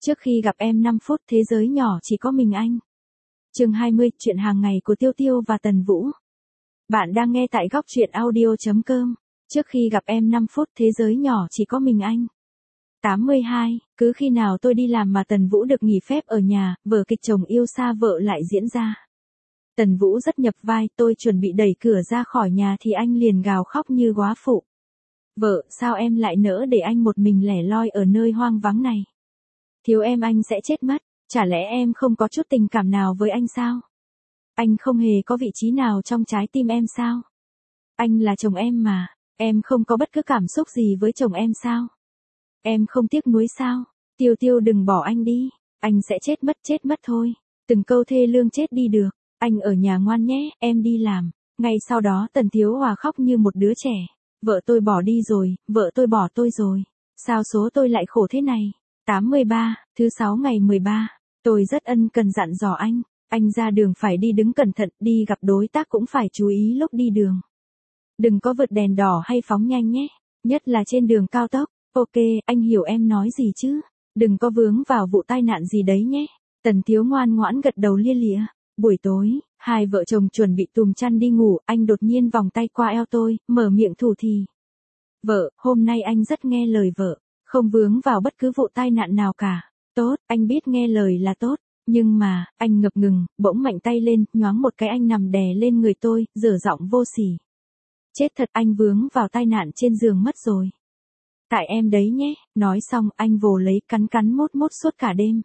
Trước khi gặp em 5 phút thế giới nhỏ chỉ có mình anh. Chương 20, chuyện hàng ngày của Tiêu Tiêu và Tần Vũ. Bạn đang nghe tại góc truyện audio.com. Trước khi gặp em 5 phút thế giới nhỏ chỉ có mình anh. 82, cứ khi nào tôi đi làm mà Tần Vũ được nghỉ phép ở nhà, vở kịch chồng yêu xa vợ lại diễn ra. Tần Vũ rất nhập vai, tôi chuẩn bị đẩy cửa ra khỏi nhà thì anh liền gào khóc như góa phụ. Vợ, sao em lại nỡ để anh một mình lẻ loi ở nơi hoang vắng này? Thiếu em anh sẽ chết mất, chả lẽ em không có chút tình cảm nào với anh sao? Anh không hề có vị trí nào trong trái tim em sao? Anh là chồng em mà, em không có bất cứ cảm xúc gì với chồng em sao? Em không tiếc nuối sao? Tiêu Tiêu đừng bỏ anh đi, anh sẽ chết mất thôi. Từng câu thê lương chết đi được, anh ở nhà ngoan nhé, em đi làm. Ngay sau đó Tần Thiếu Hòa khóc như một đứa trẻ. Vợ tôi bỏ đi rồi, vợ tôi bỏ tôi rồi. Sao số tôi lại khổ thế này? 83, thứ 6 ngày 13, tôi rất ân cần dặn dò anh ra đường phải đi đứng cẩn thận, đi gặp đối tác cũng phải chú ý lúc đi đường. Đừng có vượt đèn đỏ hay phóng nhanh nhé, nhất là trên đường cao tốc. Ok, anh hiểu em nói gì chứ, đừng có vướng vào vụ tai nạn gì đấy nhé. Tần Thiếu ngoan ngoãn gật đầu lia lịa. Buổi tối, hai vợ chồng chuẩn bị tùm chăn đi ngủ, anh đột nhiên vòng tay qua eo tôi, mở miệng thủ thỉ. Vợ, hôm nay anh rất nghe lời vợ. Không vướng vào bất cứ vụ tai nạn nào cả. Tốt, anh biết nghe lời là tốt. Nhưng mà, anh ngập ngừng, bỗng mạnh tay lên, nhoáng một cái anh nằm đè lên người tôi, dở giọng vô sỉ. Chết thật, anh vướng vào tai nạn trên giường mất rồi. Tại em đấy nhé, nói xong anh vồ lấy cắn mốt suốt cả đêm.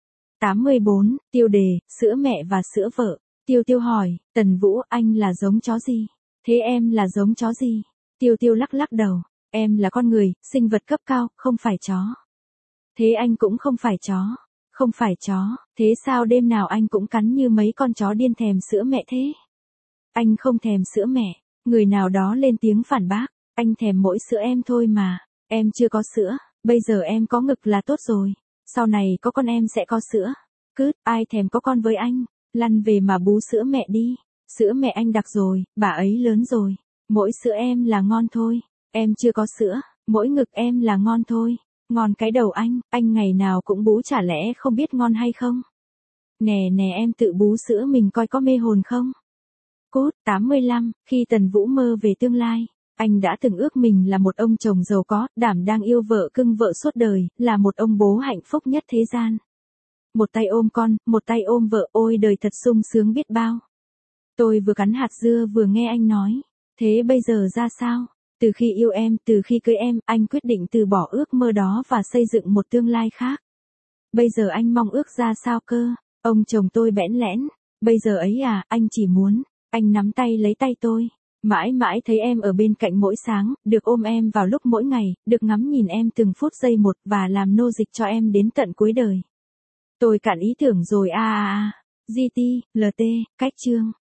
84, tiêu đề, sữa mẹ và sữa vợ. Tiêu Tiêu hỏi, Tần Vũ, anh là giống chó gì? Thế em là giống chó gì? Tiêu Tiêu lắc đầu. Em là con người, sinh vật cấp cao, không phải chó. Thế anh cũng không phải chó. Không phải chó, thế sao đêm nào anh cũng cắn như mấy con chó điên thèm sữa mẹ thế? Anh không thèm sữa mẹ. Người nào đó lên tiếng phản bác. Anh thèm mỗi sữa em thôi mà. Em chưa có sữa, bây giờ em có ngực là tốt rồi. Sau này có con em sẽ có sữa. Cứt, ai thèm có con với anh? Lăn về mà bú sữa mẹ đi. Sữa mẹ anh đặc rồi, bà ấy lớn rồi. Mỗi sữa em là ngon thôi. Em chưa có sữa, mỗi ngực em là ngon thôi. Ngon cái đầu anh ngày nào cũng bú chả lẽ không biết ngon hay không? Nè em tự bú sữa mình coi có mê hồn không? Cốt 85, khi Tần Vũ mơ về tương lai, anh đã từng ước mình là một ông chồng giàu có, đảm đang yêu vợ cưng vợ suốt đời, là một ông bố hạnh phúc nhất thế gian. Một tay ôm con, một tay ôm vợ, ôi đời thật sung sướng biết bao. Tôi vừa cắn hạt dưa vừa nghe anh nói, thế bây giờ ra sao? Từ khi yêu em, từ khi cưới em, anh quyết định từ bỏ ước mơ đó và xây dựng một tương lai khác. Bây giờ anh mong ước ra sao cơ? Ông chồng tôi bẽn lẽn. Bây giờ ấy à, anh chỉ muốn, anh nắm tay lấy tay tôi. Mãi mãi thấy em ở bên cạnh mỗi sáng, được ôm em vào lúc mỗi ngày, được ngắm nhìn em từng phút giây một và làm nô dịch cho em đến tận cuối đời. Tôi cạn ý tưởng rồi GT, LT, cách chương.